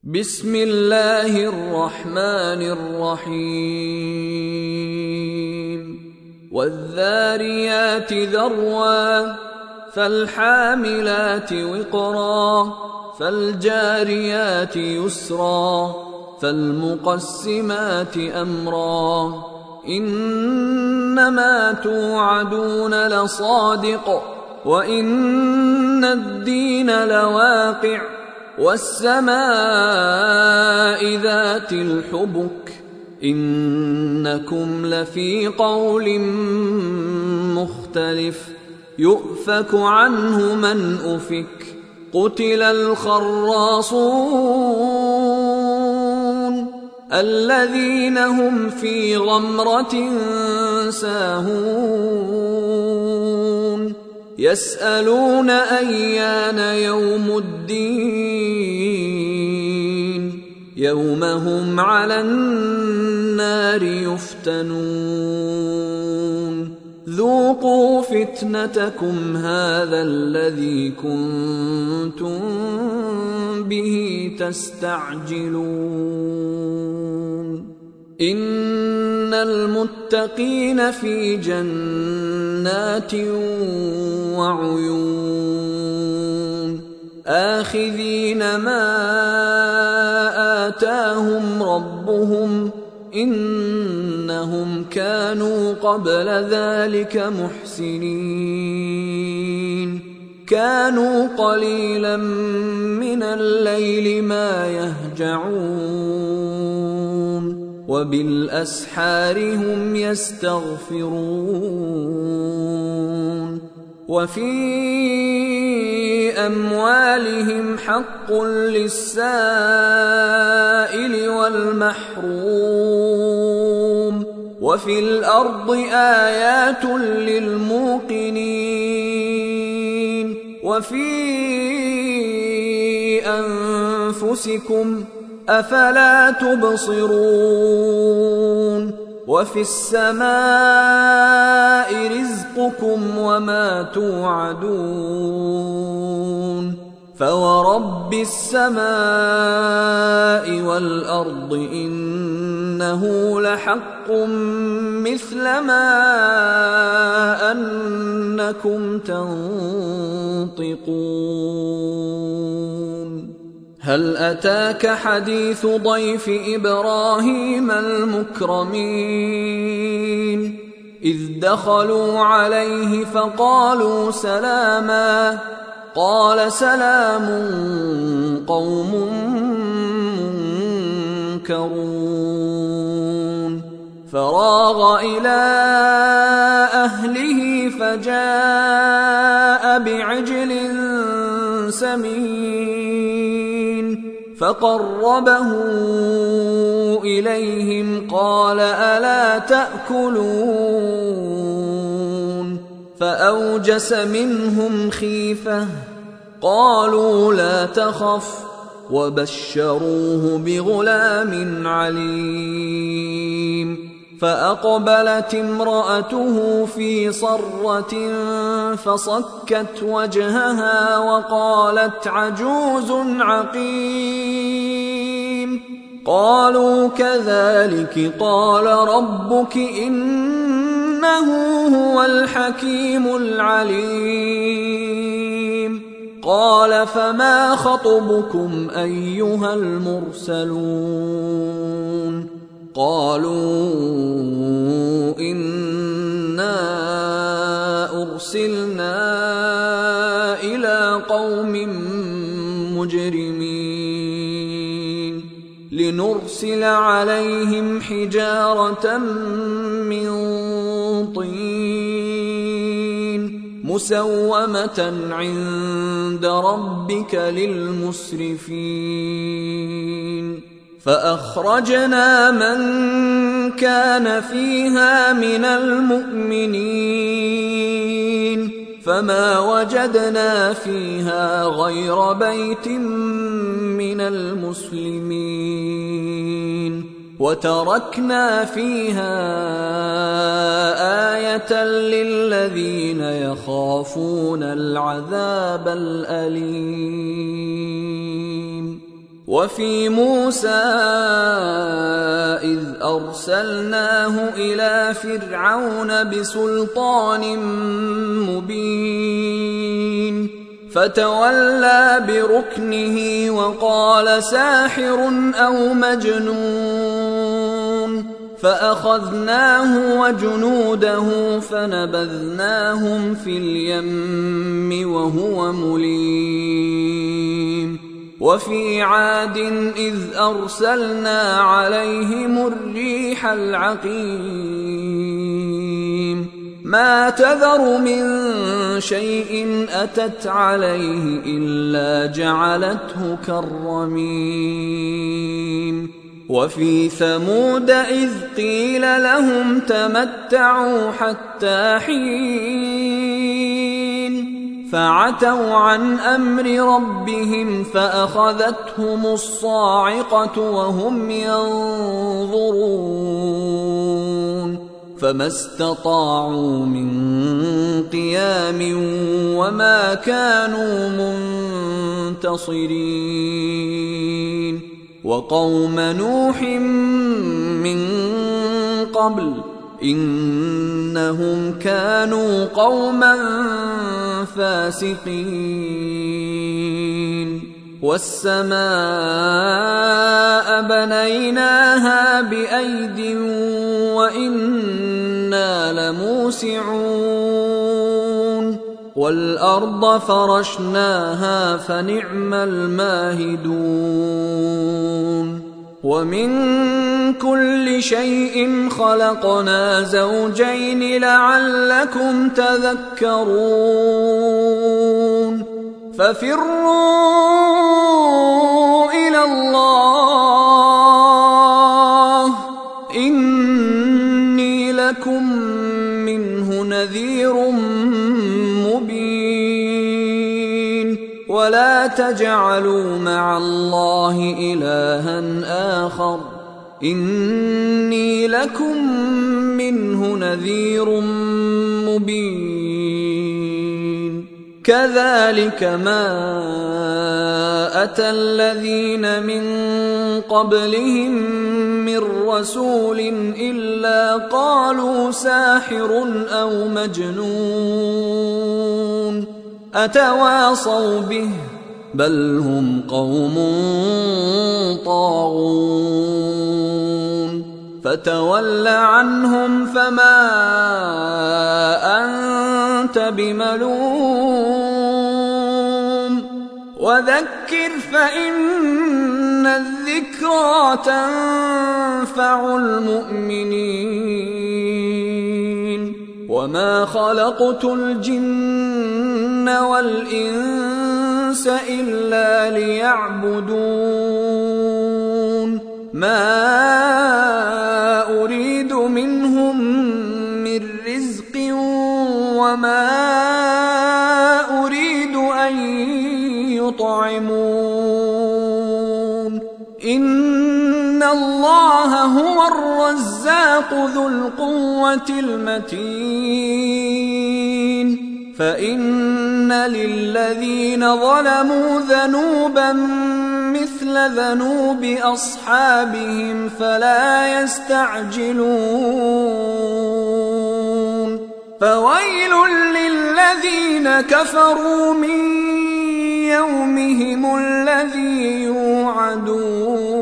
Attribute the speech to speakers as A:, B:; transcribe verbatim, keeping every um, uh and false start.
A: بسم الله الرحمن الرحيم والذاريات ذروا فالحاملات وقرا فالجاريات يسرا فالمقسمات أمرا إنما توعدون لصادق وإن الدين لواقع والسماء ذات الحبك إنكم لفي قول مختلف يؤفك عنه من أفك قتل الخراصون الذين هم في غمرة ساهون يسألون أيان يوم الدين يوم هم على النار يفتنون ذوقوا فتنتكم هذا الذي كنتم به تستعجلون إن المتقين في جنات وعيون آخذين ما آتاهم ربهم إنهم كانوا قبل ذلك محسنين كانوا قليلا من الليل ما يهجعون وبالأسحار هم يستغفرون وفي أموالهم حق للسائل والمحروم وفي الأرض آيات للموقنين وفي أنفسكم أفلا تبصرون وفي السماء رزقكم وما توعدون فورب السماء والأرض إنه لحق مثل ما أنكم تنطقون هل أتاك حديث ضيف إبراهيم المكرمين إذ دخلوا عليه فقالوا سلاما قال سلام قوم منكرون فراغ إلى أهله فجاء بعجل سمين فقربه إليهم قال ألا تأكلون فأوجس منهم خيفة قالوا لا تخف وبشروه بغلام عليم فأقبلت امرأته في صرة فصكت وجهها وقالت عجوز عقيم قالوا كذلك قال ربك إنه هو الحكيم العليم قال فما خطبكم أيها المرسلون قالوا إنا أرسلنا إلى قوم مجرمين لنرسل عليهم حجارة من طين مسومة عند ربك للمسرفين فأخرجنا من كان فيها من المؤمنين فما وجدنا فيها غير بيت من المسلمين وتركنا فيها آية للذين يخافون العذاب الأليم وفي موسى إذ أرسلناه إلى فرعون بسلطان مبين فتولى بركنه وقال ساحر أو مجنون فأخذناه وجنوده فنبذناهم في اليم وهو مليم وفي عاد إذ أرسلنا عليهم الريح العقيم ما تذر من شيء أتت عليه إلا جعلته كالرميم وفي ثمود إذ قيل لهم تمتعوا حتى حين فعتوا عن أمر ربهم فأخذتهم الصاعقة وهم ينظرون فما استطاعوا من قيام وما كانوا منتصرين وقوم نوح من قبل إنهم كانوا قوما فاسقين والسماء بنيناها بأيد وإنا لموسعون والأرض فرشناها فنعم الماهدون ومن كل شيء خلقنا زوجين لعلكم تذكرون ففروا إلى الله إني لكم منه نذير مبين ولا تجعلوا مع الله إلها آخر إني لكم منه نذير مبين كذلك ما أتى الذين من قبلهم من رسول إلا قالوا ساحر أو مجنون أتواصوا به بل هم قوم طاغون فتول عنهم فما أنت بملوم وذكر فإن الذكرى تنفع المؤمنين وما خلقت الجن والإنس إلا ليعبدون ما أريد منهم من رزق وما أريد أن يطعمون إن الله هو الرزاق ذو القوة المتين فإن للذين ظلموا ذنوبا مثل ذنوب أصحابهم فلا يستعجلون فويل للذين كفروا من يومهم الذي يوعدون.